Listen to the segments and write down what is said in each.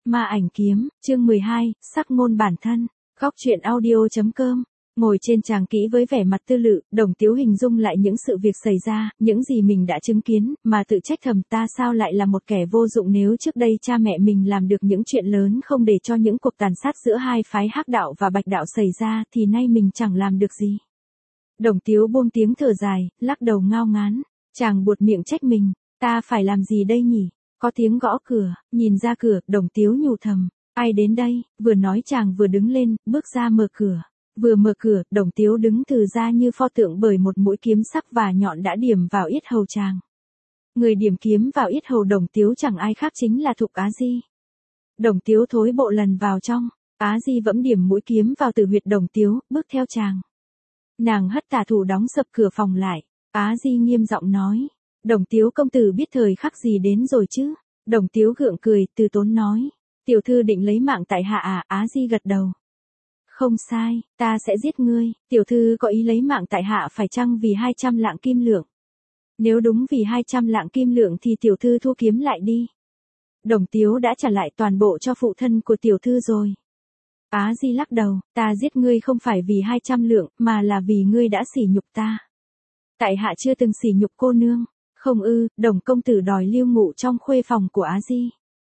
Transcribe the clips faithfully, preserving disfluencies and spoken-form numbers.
Ma ảnh kiếm, chương mười hai, sắc ngôn bản thân, góc truyện audio.com. Ngồi trên tràng kỹ với vẻ mặt tư lự, Đồng Tiếu hình dung lại những sự việc xảy ra, những gì mình đã chứng kiến, mà tự trách thầm ta sao lại là một kẻ vô dụng nếu trước đây cha mẹ mình làm được những chuyện lớn không để cho những cuộc tàn sát giữa hai phái Hắc đạo và Bạch đạo xảy ra thì nay mình chẳng làm được gì. Đồng Tiếu buông tiếng thở dài, lắc đầu ngao ngán, chàng buột miệng trách mình, ta phải làm gì đây nhỉ? Có tiếng gõ cửa, nhìn ra cửa, Đồng Tiếu nhủ thầm, ai đến đây? Vừa nói chàng vừa đứng lên, bước ra mở cửa. Vừa mở cửa, Đồng Tiếu đứng từ ra như pho tượng bởi một mũi kiếm sắc và nhọn đã điểm vào yết hầu chàng. Người điểm kiếm vào yết hầu Đồng Tiếu chẳng ai khác chính là Thục Á Di. Đồng Tiếu thối bộ lần vào trong, Á Di vẫm điểm mũi kiếm vào tử huyệt Đồng Tiếu, bước theo chàng. Nàng hất tà thủ đóng sập cửa phòng lại, Á Di nghiêm giọng nói, Đồng Tiếu công tử biết thời khắc gì đến rồi chứ? Đồng Tiếu gượng cười, từ tốn nói, tiểu thư định lấy mạng tại hạ à? Á Di gật đầu. Không sai, ta sẽ giết ngươi, tiểu thư có ý lấy mạng tại hạ phải chăng vì hai trăm lạng kim lượng? Nếu đúng vì hai trăm lạng kim lượng thì tiểu thư thu kiếm lại đi. Đồng Tiếu đã trả lại toàn bộ cho phụ thân của tiểu thư rồi. Á Di lắc đầu, ta giết ngươi không phải vì hai trăm lượng, mà là vì ngươi đã sỉ nhục ta. Tại hạ chưa từng sỉ nhục cô nương. Không ư, Đồng công tử đòi lưu ngụ trong khuê phòng của Á Di.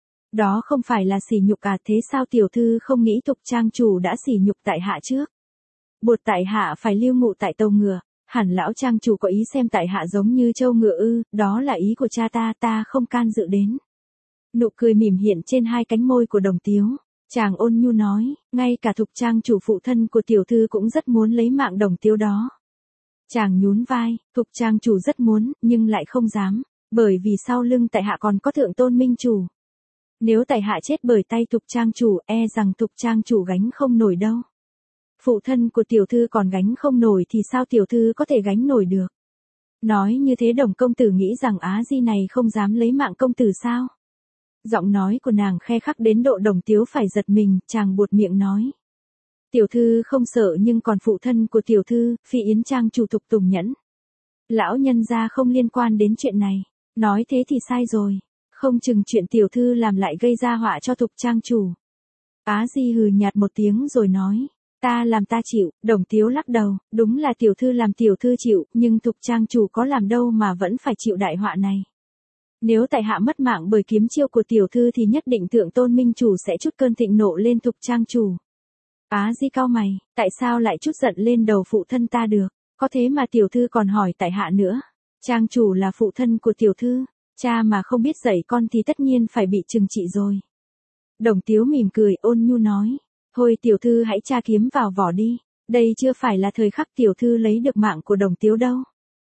Đó không phải là sỉ nhục à? Thế sao tiểu thư không nghĩ Thục trang chủ đã sỉ nhục tại hạ trước? Buộc tại hạ phải lưu ngụ tại tàu ngựa, hẳn lão trang chủ có ý xem tại hạ giống như trâu ngựa ư? Đó là ý của cha ta, ta không can dự đến. Nụ cười mỉm hiện trên hai cánh môi của Đồng Tiếu, chàng ôn nhu nói, ngay cả Thục trang chủ phụ thân của tiểu thư cũng rất muốn lấy mạng Đồng Tiếu đó. Chàng nhún vai, Thục trang chủ rất muốn, nhưng lại không dám, bởi vì sau lưng tại hạ còn có Thượng Tôn Minh chủ. Nếu tại hạ chết bởi tay Thục trang chủ, e rằng Thục trang chủ gánh không nổi đâu. Phụ thân của tiểu thư còn gánh không nổi thì sao tiểu thư có thể gánh nổi được? Nói như thế Đồng công tử nghĩ rằng Á Di này không dám lấy mạng công tử sao? Giọng nói của nàng khe khắc đến độ Đồng Tiếu phải giật mình, chàng buột miệng nói. Tiểu thư không sợ nhưng còn phụ thân của tiểu thư, Phi Yến trang chủ Thục Tùng Nhẫn. Lão nhân gia không liên quan đến chuyện này, nói thế thì sai rồi, không chừng chuyện tiểu thư làm lại gây ra họa cho Thục trang chủ. Á Di hừ nhạt một tiếng rồi nói, ta làm ta chịu. Đồng Tiếu lắc đầu, đúng là tiểu thư làm tiểu thư chịu, nhưng Thục trang chủ có làm đâu mà vẫn phải chịu đại họa này. Nếu tại hạ mất mạng bởi kiếm chiêu của tiểu thư thì nhất định Thượng Tôn Minh chủ sẽ trút cơn thịnh nộ lên Thục trang chủ. Á Di cau mày, tại sao lại trút giận lên đầu phụ thân ta được? Có thế mà tiểu thư còn hỏi tại hạ nữa. Trang chủ là phụ thân của tiểu thư, cha mà không biết dạy con thì tất nhiên phải bị trừng trị rồi. Đồng Tiếu mỉm cười ôn nhu nói, thôi tiểu thư hãy tra kiếm vào vỏ đi, đây chưa phải là thời khắc tiểu thư lấy được mạng của Đồng Tiếu đâu.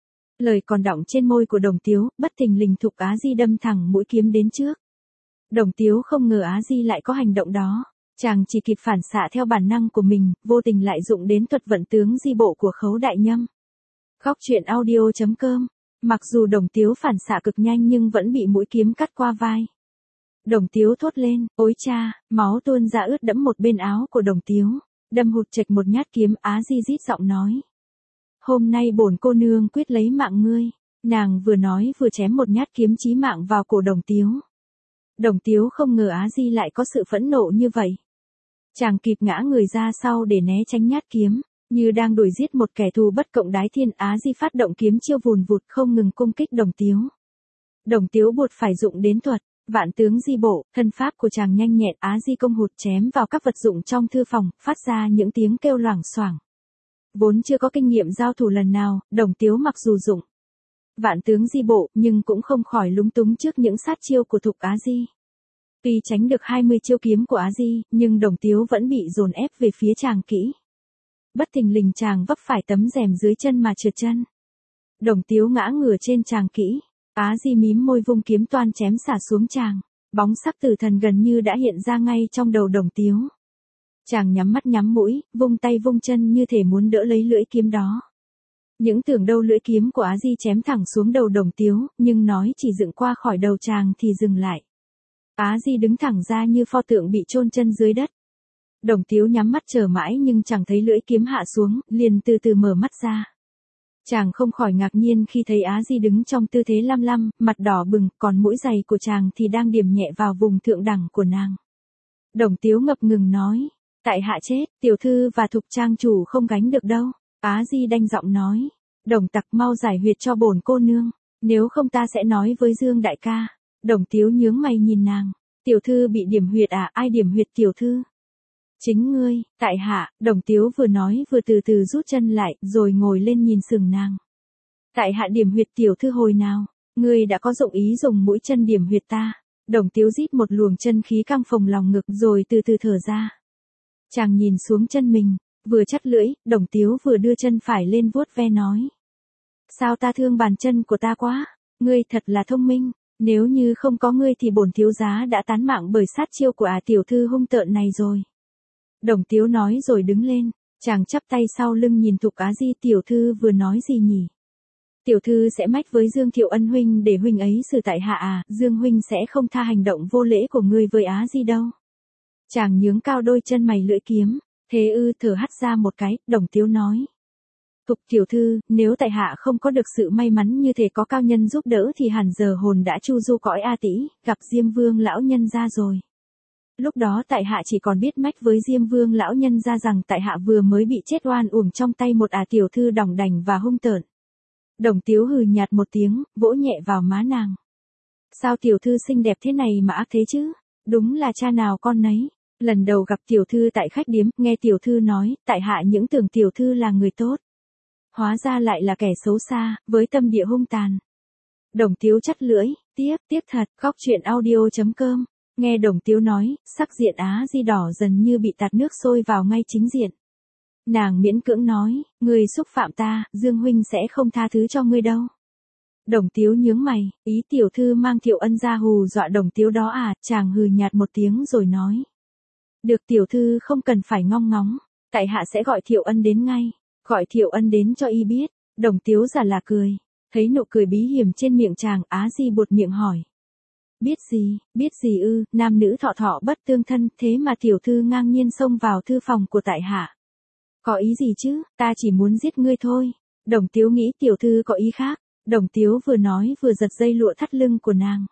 Lời còn đọng trên môi của Đồng Tiếu, bất thình lình Thục Á Di đâm thẳng mũi kiếm đến trước. Đồng Tiếu không ngờ Á Di lại có hành động đó. Chàng chỉ kịp phản xạ theo bản năng của mình, vô tình lại dụng đến thuật vận tướng di bộ của Khấu Đại Nhâm. Góc truyện audio.com. Mặc dù Đồng Tiếu phản xạ cực nhanh nhưng vẫn bị mũi kiếm cắt qua vai. Đồng Tiếu thốt lên, ôi cha, máu tuôn ra ướt đẫm một bên áo của Đồng Tiếu, đâm hụt chệch một nhát kiếm. Á Di rít giọng nói, hôm nay bổn cô nương quyết lấy mạng ngươi. Nàng vừa nói vừa chém một nhát kiếm chí mạng vào cổ Đồng Tiếu. Đồng Tiếu không ngờ Á Di lại có sự phẫn nộ như vậy. Chàng kịp ngã người ra sau để né tránh nhát kiếm, như đang đuổi giết một kẻ thù bất cộng đái thiên. Á Di phát động kiếm chiêu vùn vụt không ngừng công kích Đồng Tiếu. Đồng Tiếu buộc phải dụng đến thuật vạn tướng di bộ, thân pháp của chàng nhanh nhẹn. Á Di công hụt chém vào các vật dụng trong thư phòng, phát ra những tiếng kêu loảng xoảng. Vốn chưa có kinh nghiệm giao thủ lần nào, Đồng Tiếu mặc dù dụng vạn tướng di bộ nhưng cũng không khỏi lúng túng trước những sát chiêu của Thục Á Di. Tuy tránh được hai mươi chiêu kiếm của Á Di, nhưng Đồng Tiếu vẫn bị dồn ép về phía chàng kỹ. Bất thình lình chàng vấp phải tấm rèm dưới chân mà trượt chân. Đồng Tiếu ngã ngửa trên chàng kỹ. Á Di mím môi vung kiếm toan chém xả xuống chàng. Bóng sắc tử thần gần như đã hiện ra ngay trong đầu Đồng Tiếu. Chàng nhắm mắt nhắm mũi, vung tay vung chân như thể muốn đỡ lấy lưỡi kiếm đó. Những tưởng đâu lưỡi kiếm của Á Di chém thẳng xuống đầu Đồng Tiếu, nhưng nói chỉ dựng qua khỏi đầu chàng thì dừng lại. Á Di đứng thẳng ra như pho tượng bị chôn chân dưới đất. Đồng Tiếu nhắm mắt chờ mãi nhưng chẳng thấy lưỡi kiếm hạ xuống, liền từ từ mở mắt ra. Chàng không khỏi ngạc nhiên khi thấy Á Di đứng trong tư thế lăm lăm, mặt đỏ bừng, còn mũi giày của chàng thì đang điểm nhẹ vào vùng thượng đẳng của nàng. Đồng Tiếu ngập ngừng nói. Tại hạ chết, tiểu thư và Thục trang chủ không gánh được đâu. Á Di đanh giọng nói. Đồng tặc mau giải huyệt cho bổn cô nương. Nếu không ta sẽ nói với Dương đại ca. Đồng Tiếu nhướng mày nhìn nàng. Tiểu thư bị điểm huyệt à, ai điểm huyệt tiểu thư? Chính ngươi, tại hạ. Đồng Tiếu vừa nói vừa từ từ rút chân lại, rồi ngồi lên nhìn sừng nàng. Tại hạ điểm huyệt tiểu thư hồi nào? Ngươi đã có dụng ý dùng mũi chân điểm huyệt ta. Đồng Tiếu rít một luồng chân khí căng phồng lòng ngực rồi từ từ thở ra. Chàng nhìn xuống chân mình, vừa chắt lưỡi, Đồng Tiếu vừa đưa chân phải lên vuốt ve nói. Sao ta thương bàn chân của ta quá? Ngươi thật là thông minh. Nếu như không có ngươi thì bổn thiếu giá đã tán mạng bởi sát chiêu của à tiểu thư hung tợn này rồi. Đồng Tiếu nói rồi đứng lên, chàng chắp tay sau lưng nhìn Thục Á Di. Tiểu thư vừa nói gì nhỉ? Tiểu thư sẽ mách với Dương Thiệu Ân huynh để huynh ấy xử tại hạ à, Dương huynh sẽ không tha hành động vô lễ của ngươi với Á Di đâu. Chàng nhướng cao đôi chân mày lưỡi kiếm, thế ư, thở hắt ra một cái. Đồng Tiếu nói. Thục tiểu thư, nếu tại hạ không có được sự may mắn như thế có cao nhân giúp đỡ thì hẳn giờ hồn đã chu du cõi A Tĩ, gặp Diêm Vương lão nhân ra rồi. Lúc đó tại hạ chỉ còn biết mách với Diêm Vương lão nhân ra rằng tại hạ vừa mới bị chết oan uổng trong tay một à tiểu thư đỏng đành và hung tợn. Đồng Tiếu hừ nhạt một tiếng, vỗ nhẹ vào má nàng. Sao tiểu thư xinh đẹp thế này mà ác thế chứ? Đúng là cha nào con nấy. Lần đầu gặp tiểu thư tại khách điếm, nghe tiểu thư nói, tại hạ những tưởng tiểu thư là người tốt. Hóa ra lại là kẻ xấu xa, với tâm địa hung tàn. Đồng Tiếu chắt lưỡi, tiếc, tiếc thật. Góc truyện audio chấm com. Nghe Đồng Tiếu nói, sắc diện Á Di đỏ dần như bị tạt nước sôi vào ngay chính diện. Nàng miễn cưỡng nói, ngươi xúc phạm ta, Dương huynh sẽ không tha thứ cho ngươi đâu. Đồng Tiếu nhướng mày, ý tiểu thư mang Thiệu Ân ra hù dọa Đồng Tiếu đó à? Chàng hừ nhạt một tiếng rồi nói. Được, tiểu thư không cần phải ngong ngóng, tại hạ sẽ gọi Thiệu Ân đến ngay. Gọi Thiệu Ân đến cho y biết. Đồng Tiếu giả là cười, thấy nụ cười bí hiểm trên miệng chàng. Á Di buột miệng hỏi. Biết gì, biết gì ư? Nam nữ thọ thọ bất tương thân, thế mà tiểu thư ngang nhiên xông vào thư phòng của tại hạ. Có ý gì chứ? Ta chỉ muốn giết ngươi thôi. Đồng Tiếu nghĩ tiểu thư có ý khác. Đồng Tiếu vừa nói vừa giật dây lụa thắt lưng của nàng.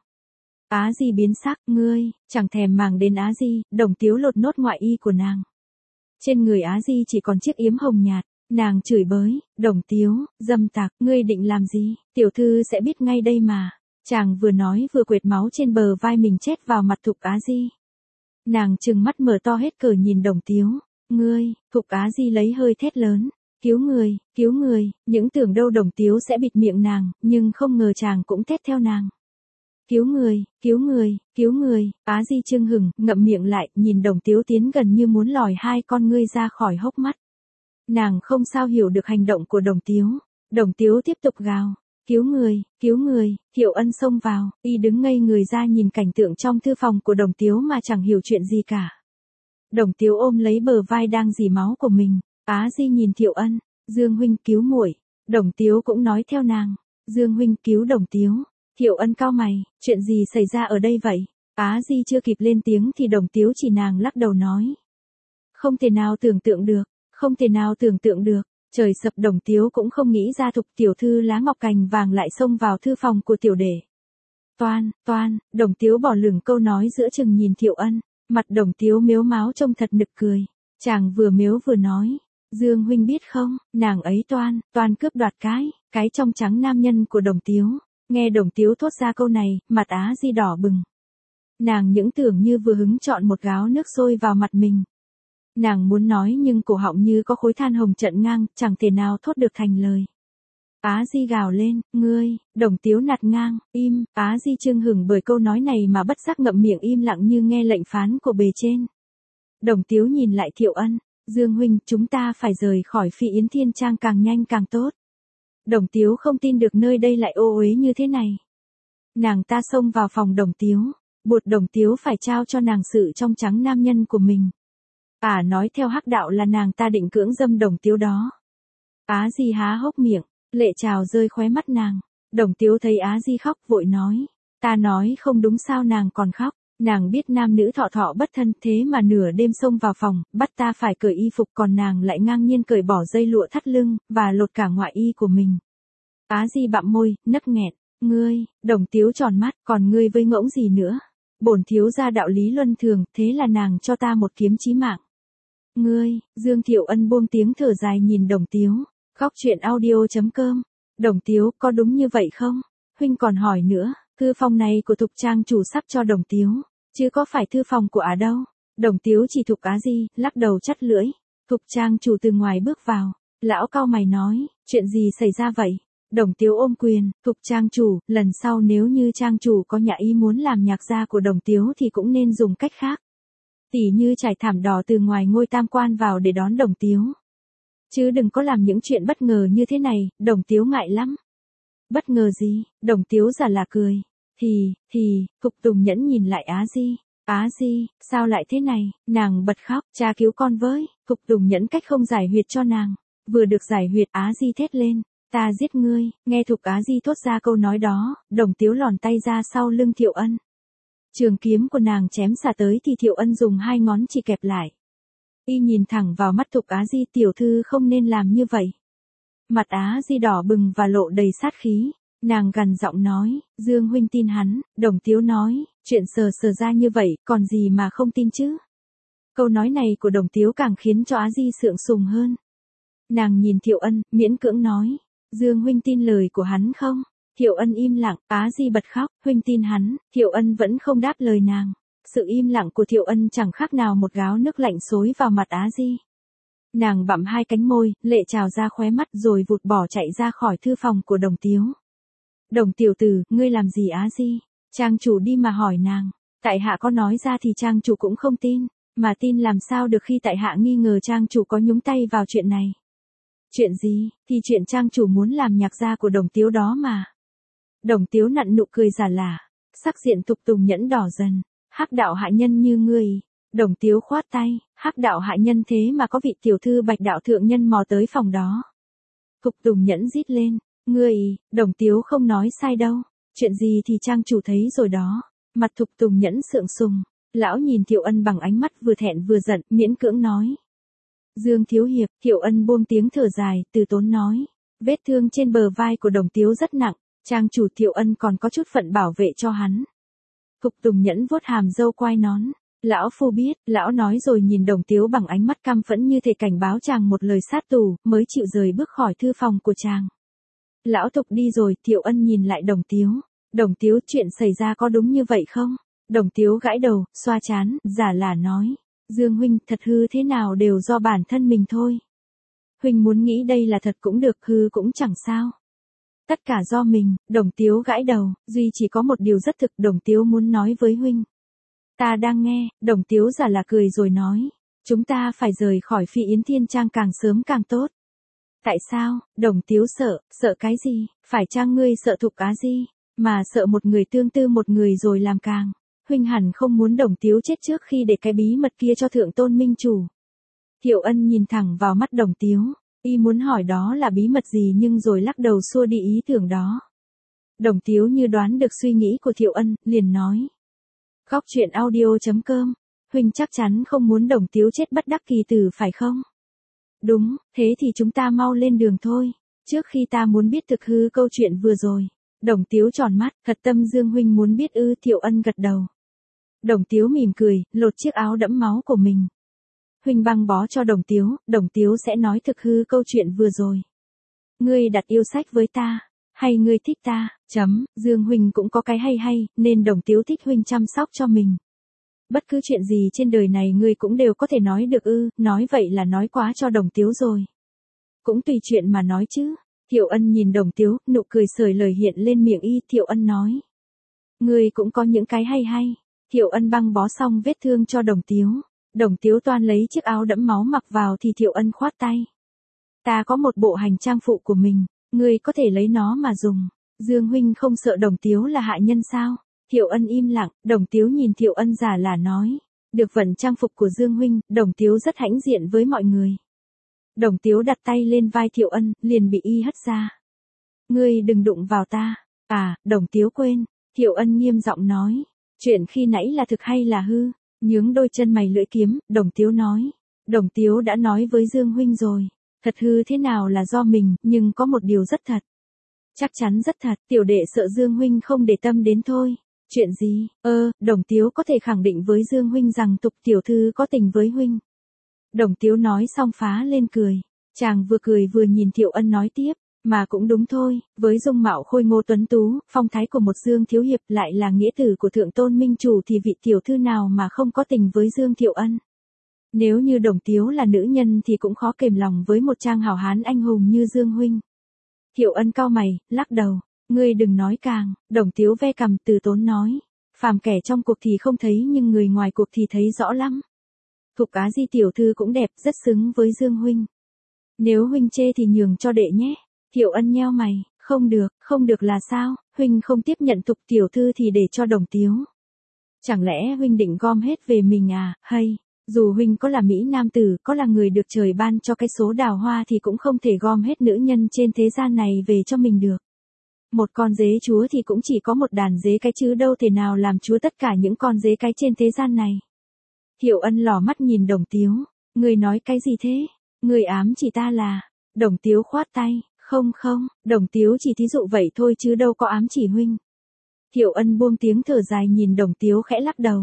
Á Di biến sắc, ngươi, chẳng thèm màng đến Á Di. Đồng Tiếu lột nốt ngoại y của nàng. Trên người Á Di chỉ còn chiếc yếm hồng nhạt. Nàng chửi bới, Đồng Tiếu, dâm tặc, ngươi định làm gì? Tiểu thư sẽ biết ngay đây mà. Chàng vừa nói vừa quệt máu trên bờ vai mình chét vào mặt Thục Á Di. Nàng trừng mắt mở to hết cỡ nhìn Đồng Tiếu. Ngươi, Thục Á Di lấy hơi thét lớn. Cứu người, cứu người, những tưởng đâu Đồng Tiếu sẽ bịt miệng nàng, nhưng không ngờ chàng cũng thét theo nàng. Cứu người, cứu người, cứu người. Á Di chưng hừng, ngậm miệng lại, nhìn Đồng Tiếu tiến gần như muốn lòi hai con ngươi ra khỏi hốc mắt. Nàng không sao hiểu được hành động của Đồng Tiếu. Đồng Tiếu tiếp tục gào. Cứu người, cứu người. Thiệu Ân xông vào, y đứng ngây người ra nhìn cảnh tượng trong thư phòng của Đồng Tiếu mà chẳng hiểu chuyện gì cả. Đồng Tiếu ôm lấy bờ vai đang rỉ máu của mình. Á Di nhìn Thiệu Ân. Dương huynh cứu muội. Đồng Tiếu cũng nói theo nàng. Dương huynh cứu Đồng Tiếu. Thiệu Ân cau mày, chuyện gì xảy ra ở đây vậy? Á Di chưa kịp lên tiếng thì Đồng Tiếu chỉ nàng lắc đầu nói. Không thể nào tưởng tượng được, không thể nào tưởng tượng được. Trời sập. Đồng Tiếu cũng không nghĩ ra Thục tiểu thư lá ngọc cành vàng lại xông vào thư phòng của tiểu đệ. Toan, toan. Đồng Tiếu bỏ lửng câu nói giữa chừng nhìn Thiệu Ân. Mặt Đồng Tiếu mếu máo trông thật nực cười. Chàng vừa mếu vừa nói. Dương huynh biết không, nàng ấy toan, toan cướp đoạt cái, cái trong trắng nam nhân của Đồng Tiếu. Nghe Đồng Tiếu thốt ra câu này, mặt Á Di đỏ bừng. Nàng những tưởng như vừa hứng chọn một gáo nước sôi vào mặt mình. Nàng muốn nói nhưng cổ họng như có khối than hồng trận ngang, chẳng thể nào thốt được thành lời. Á Di gào lên, ngươi. Đồng Tiếu nạt ngang, im. Á Di chưng hửng bởi câu nói này mà bất giác ngậm miệng im lặng như nghe lệnh phán của bề trên. Đồng Tiếu nhìn lại Thiệu Ân. Dương huynh, chúng ta phải rời khỏi Phi Yến Thiên Trang càng nhanh càng tốt. Đồng Tiếu không tin được nơi đây lại ô uế như thế này. Nàng ta xông vào phòng Đồng Tiếu, buộc Đồng Tiếu phải trao cho nàng sự trong trắng nam nhân của mình. À nói theo hắc đạo là nàng ta định cưỡng dâm Đồng Tiếu đó. Á Di há hốc miệng, lệ trào rơi khóe mắt nàng. Đồng Tiếu thấy Á Di khóc vội nói. Ta nói không đúng sao nàng còn khóc. Nàng biết nam nữ thọ thọ bất thân thế mà nửa đêm xông vào phòng, bắt ta phải cởi y phục còn nàng lại ngang nhiên cởi bỏ dây lụa thắt lưng, và lột cả ngoại y của mình. Á Di bặm môi, nấc nghẹn. Ngươi, Đồng Tiếu tròn mắt, còn ngươi với ngỗng gì nữa? bổn thiếu gia đạo lý luân thường, thế là nàng cho ta một kiếm chí mạng. Ngươi, Dương Thiệu Ân buông tiếng thở dài nhìn Đồng Tiếu, khóc chuyện audio.com, Đồng Tiếu, có đúng như vậy không? Huynh còn hỏi nữa, thư phòng này của Thục trang chủ sắp cho Đồng Tiếu, chứ có phải thư phòng của Á đâu. Đồng Tiếu chỉ Thục Á Di, lắc đầu chắt lưỡi. Thục trang chủ từ ngoài bước vào, lão cau mày nói, chuyện gì xảy ra vậy? Đồng Tiếu ôm quyền, Thục trang chủ, lần sau nếu như trang chủ có nhã ý muốn làm nhạc gia của Đồng Tiếu thì cũng nên dùng cách khác. Tỉ như trải thảm đỏ từ ngoài ngôi tam quan vào để đón Đồng Tiếu. Chứ đừng có làm những chuyện bất ngờ như thế này, Đồng Tiếu ngại lắm. Bất ngờ gì? Đồng Tiếu giả là cười. Thì, thì, Thục Tùng Nhẫn nhìn lại Á Di. Á Di, sao lại thế này? Nàng bật khóc, cha cứu con với. Thục Tùng Nhẫn cách không giải huyệt cho nàng. Vừa được giải huyệt Á Di thét lên. Ta giết ngươi, nghe Thục Á Di thốt ra câu nói đó, Đồng Tiếu lòn tay ra sau lưng Thiệu Ân. Trường kiếm của nàng chém xả tới thì Thiệu Ân dùng hai ngón chỉ kẹp lại. Y nhìn thẳng vào mắt Thục Á Di, tiểu thư không nên làm như vậy. Mặt Á Di đỏ bừng và lộ đầy sát khí. Nàng gằn giọng nói, Dương huynh tin hắn. Đồng Tiếu nói, chuyện sờ sờ ra như vậy, còn gì mà không tin chứ? Câu nói này của Đồng Tiếu càng khiến cho Á Di sượng sùng hơn. Nàng nhìn Thiệu Ân, miễn cưỡng nói, Dương huynh tin lời của hắn không? Thiệu Ân im lặng, Á Di bật khóc, huynh tin hắn. Thiệu Ân vẫn không đáp lời nàng. Sự im lặng của Thiệu Ân chẳng khác nào một gáo nước lạnh xối vào mặt Á Di. Nàng bặm hai cánh môi, lệ trào ra khóe mắt rồi vụt bỏ chạy ra khỏi thư phòng của Đồng Tiếu. Đồng tiểu tử, ngươi làm gì Á Di? Trang chủ đi mà hỏi nàng. Tại hạ có nói ra thì trang chủ cũng không tin, mà tin làm sao được khi tại hạ nghi ngờ trang chủ có nhúng tay vào chuyện này. Chuyện gì? Thì chuyện trang chủ muốn làm nhạc gia của Đồng Tiếu đó mà. Đồng Tiếu nặn nụ cười giả lả, sắc diện Thục Tùng Nhẫn đỏ dần. Hắc đạo hạ nhân như ngươi. Đồng Tiếu khoát tay, hắc đạo hạ nhân thế mà có vị tiểu thư Bạch đạo thượng nhân mò tới phòng đó. Thục Tùng Nhẫn rít lên, ngươi, Đồng Tiếu không nói sai đâu, chuyện gì thì trang chủ thấy rồi đó. Mặt Thục Tùng Nhẫn sượng sùng, lão nhìn Thiệu Ân bằng ánh mắt vừa thẹn vừa giận, miễn cưỡng nói. Dương thiếu hiệp, Thiệu Ân buông tiếng thở dài, từ tốn nói, vết thương trên bờ vai của Đồng Tiếu rất nặng, trang chủ Thiệu Ân còn có chút phận bảo vệ cho hắn. Thục Tùng Nhẫn vuốt hàm râu quai nón. Lão phu biết, lão nói rồi nhìn Đồng Tiếu bằng ánh mắt căm phẫn như thể cảnh báo chàng một lời sát tù, mới chịu rời bước khỏi thư phòng của chàng. Lão Thục đi rồi, Thiệu Ân nhìn lại Đồng Tiếu. Đồng Tiếu, chuyện xảy ra có đúng như vậy không? Đồng Tiếu gãi đầu, xoa trán, giả lả nói. Dương huynh, thật hư thế nào đều do bản thân mình thôi. Huynh muốn nghĩ đây là thật cũng được, hư cũng chẳng sao. Tất cả do mình. Đồng Tiếu gãi đầu, duy chỉ có một điều rất thực Đồng Tiếu muốn nói với huynh. Ta đang nghe. Đồng Tiếu giả là cười rồi nói. Chúng ta phải rời khỏi Phi Yến Thiên Trang càng sớm càng tốt. Tại sao? Đồng Tiếu sợ, sợ cái gì? Phải chăng ngươi sợ Thục Á Di, mà sợ một người tương tư một người rồi làm càng. Huynh hẳn không muốn Đồng Tiếu chết trước khi để cái bí mật kia cho thượng tôn minh chủ. Thiệu Ân nhìn thẳng vào mắt Đồng Tiếu, y muốn hỏi đó là bí mật gì nhưng rồi lắc đầu xua đi ý tưởng đó. Đồng Tiếu như đoán được suy nghĩ của Thiệu Ân, liền nói. Khóc chuyện audio.com, huynh chắc chắn không muốn Đồng Tiếu chết bất đắc kỳ tử phải không? Đúng, thế thì chúng ta mau lên đường thôi, trước khi ta muốn biết thực hư câu chuyện vừa rồi. Đồng Tiếu tròn mắt, thật tâm Dương huynh muốn biết ư? Thiệu Ân gật đầu. Đồng Tiếu mỉm cười, lột chiếc áo đẫm máu của mình. Huynh băng bó cho Đồng Tiếu, Đồng Tiếu sẽ nói thực hư câu chuyện vừa rồi. Ngươi đặt yêu sách với ta, hay ngươi thích ta, chấm, Dương huynh cũng có cái hay hay, nên Đồng Tiếu thích huynh chăm sóc cho mình. Bất cứ chuyện gì trên đời này ngươi cũng đều có thể nói được ư? Nói vậy là nói quá cho Đồng Tiếu rồi. Cũng tùy chuyện mà nói chứ. Thiệu Ân nhìn Đồng Tiếu, nụ cười sởi lời hiện lên miệng y. Thiệu Ân nói. Ngươi cũng có những cái hay hay. Thiệu Ân băng bó xong vết thương cho Đồng Tiếu. Đồng Tiếu toan lấy chiếc áo đẫm máu mặc vào thì Thiệu Ân khoát tay. Ta có một bộ hành trang phụ của mình, ngươi có thể lấy nó mà dùng. Dương huynh không sợ Đồng Tiếu là hạ nhân sao? Thiệu Ân im lặng, Đồng Tiếu nhìn Thiệu Ân giả là nói. Được vận trang phục của Dương huynh, Đồng Tiếu rất hãnh diện với mọi người. Đồng Tiếu đặt tay lên vai Thiệu Ân, liền bị y hất ra. Ngươi đừng đụng vào ta. À, Đồng Tiếu quên. Thiệu Ân nghiêm giọng nói. Chuyện khi nãy là thực hay là hư? Nhướng đôi chân mày lưỡi kiếm, Đồng Tiếu nói. Đồng Tiếu đã nói với Dương huynh rồi. Thật hư thế nào là do mình, nhưng có một điều rất thật. Chắc chắn rất thật, tiểu đệ sợ Dương huynh không để tâm đến thôi. Chuyện gì? Ơ, Đồng Tiếu có thể khẳng định với Dương huynh rằng Tục tiểu thư có tình với huynh. Đồng Tiếu nói xong phá lên cười. Chàng vừa cười vừa nhìn Thiệu Ân nói tiếp, mà cũng đúng thôi, với dung mạo khôi ngô tuấn tú, phong thái của một Dương thiếu hiệp lại là nghĩa tử của thượng tôn minh chủ thì vị tiểu thư nào mà không có tình với Dương Thiệu Ân. Nếu như Đồng Tiếu là nữ nhân thì cũng khó kềm lòng với một trang hảo hán anh hùng như Dương huynh. Thiệu Ân cau mày, lắc đầu, ngươi đừng nói càng. Đồng Tiếu ve cằm từ tốn nói, phàm kẻ trong cuộc thì không thấy nhưng người ngoài cuộc thì thấy rõ lắm. Thục Á Di tiểu thư cũng đẹp, rất xứng với Dương huynh. Nếu huynh chê thì nhường cho đệ nhé. Thiệu Ân nheo mày, không được, không được là sao, huynh không tiếp nhận Tục tiểu thư thì để cho Đồng Tiếu. Chẳng lẽ huynh định gom hết về mình à, hay, dù huynh có là Mỹ nam tử, có là người được trời ban cho cái số đào hoa thì cũng không thể gom hết nữ nhân trên thế gian này về cho mình được. Một con dế chúa thì cũng chỉ có một đàn dế cái chứ đâu thể nào làm chúa tất cả những con dế cái trên thế gian này. Thiệu Ân lỏ mắt nhìn Đồng Tiếu, ngươi nói cái gì thế, ngươi ám chỉ ta là, Đồng Tiếu khoát tay, không không, Đồng Tiếu chỉ thí dụ vậy thôi chứ đâu có ám chỉ huynh. Thiệu Ân buông tiếng thở dài nhìn Đồng Tiếu khẽ lắc đầu.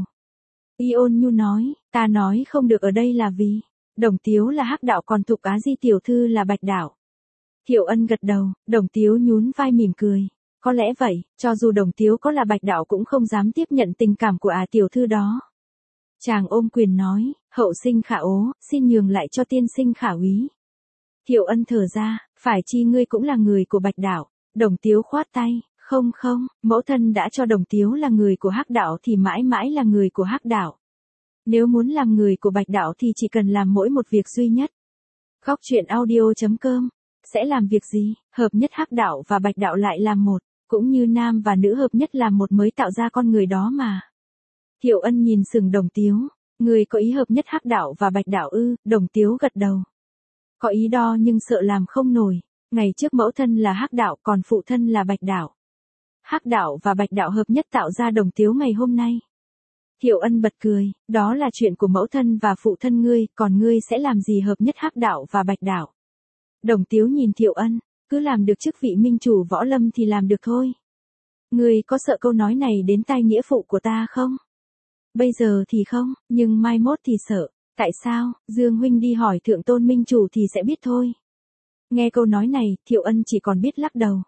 Y ôn nhu nói, ta nói không được ở đây là vì, Đồng Tiếu là hắc đạo còn Thục Á Di tiểu thư là bạch đạo. Thiệu Ân gật đầu, Đồng Tiếu nhún vai mỉm cười. Có lẽ vậy, cho dù Đồng Tiếu có là bạch đạo cũng không dám tiếp nhận tình cảm của à tiểu thư đó. Chàng ôm quyền nói, hậu sinh khả ố, xin nhường lại cho tiên sinh khả úy. Thiệu Ân thở ra, phải chi ngươi cũng là người của bạch đạo. Đồng Tiếu khoát tay, không không, mẫu thân đã cho Đồng Tiếu là người của hắc đạo thì mãi mãi là người của hắc đạo. Nếu muốn làm người của bạch đạo thì chỉ cần làm mỗi một việc duy nhất. Góc truyện audio chấm com sẽ làm việc gì? Hợp nhất hắc đạo và bạch đạo lại làm một, cũng như nam và nữ hợp nhất làm một mới tạo ra con người đó mà. Thiệu Ân nhìn sừng Đồng Tiếu, người có ý hợp nhất hắc đạo và bạch đạo ư? Đồng Tiếu gật đầu. Có ý đo nhưng sợ làm không nổi. Ngày trước mẫu thân là hắc đạo còn phụ thân là bạch đạo. Hắc đạo và bạch đạo hợp nhất tạo ra Đồng Tiếu ngày hôm nay. Thiệu Ân bật cười, đó là chuyện của mẫu thân và phụ thân ngươi, còn ngươi sẽ làm gì hợp nhất hắc đạo và bạch đạo? Đồng Tiếu nhìn Thiệu Ân, cứ làm được chức vị minh chủ võ lâm thì làm được thôi. Ngươi có sợ câu nói này đến tai nghĩa phụ của ta không? Bây giờ thì không, nhưng mai mốt thì sợ. Tại sao? Dương huynh đi hỏi thượng tôn minh chủ thì sẽ biết thôi. Nghe câu nói này, Thiệu Ân chỉ còn biết lắc đầu.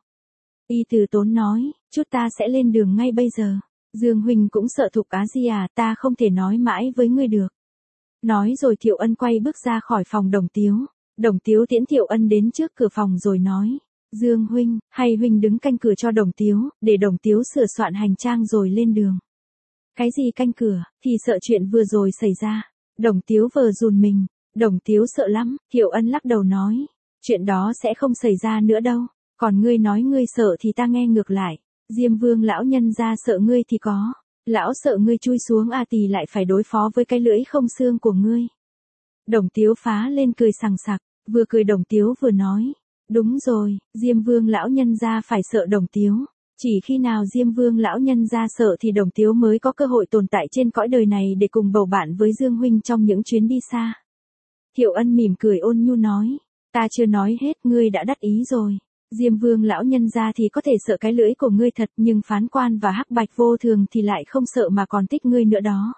Y từ tốn nói, chút ta sẽ lên đường ngay bây giờ. Dương huynh cũng sợ Thục Á Di à, ta không thể nói mãi với ngươi được. Nói rồi Thiệu Ân quay bước ra khỏi phòng Đồng Tiếu. Đồng Tiếu tiễn Thiệu Ân đến trước cửa phòng rồi nói, Dương huynh, hay huynh đứng canh cửa cho Đồng Tiếu, để Đồng Tiếu sửa soạn hành trang rồi lên đường. Cái gì canh cửa, thì sợ chuyện vừa rồi xảy ra. Đồng Tiếu vờ run mình, Đồng Tiếu sợ lắm, Thiệu Ân lắc đầu nói, chuyện đó sẽ không xảy ra nữa đâu, còn ngươi nói ngươi sợ thì ta nghe ngược lại, Diêm Vương lão nhân gia sợ ngươi thì có, lão sợ ngươi chui xuống a tỳ lại phải đối phó với cái lưỡi không xương của ngươi. Đồng Tiếu phá lên cười sằng sặc, vừa cười Đồng Tiếu vừa nói, đúng rồi, Diêm Vương lão nhân gia phải sợ Đồng Tiếu. Chỉ khi nào Diêm Vương lão nhân gia sợ thì Đồng Tiếu mới có cơ hội tồn tại trên cõi đời này để cùng bầu bạn với Dương huynh trong những chuyến đi xa. Thiệu Ân mỉm cười ôn nhu nói, ta chưa nói hết, ngươi đã đắc ý rồi. Diêm Vương lão nhân gia thì có thể sợ cái lưỡi của ngươi thật, nhưng phán quan và hắc bạch vô thường thì lại không sợ mà còn thích ngươi nữa đó.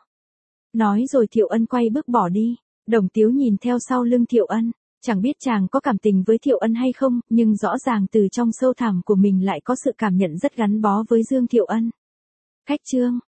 Nói rồi Thiệu Ân quay bước bỏ đi. Đồng Tiếu nhìn theo sau lưng Thiệu Ân. Chẳng biết chàng có cảm tình với Thiệu Ân hay không, nhưng rõ ràng từ trong sâu thẳm của mình lại có sự cảm nhận rất gắn bó với Dương Thiệu Ân. Khách chương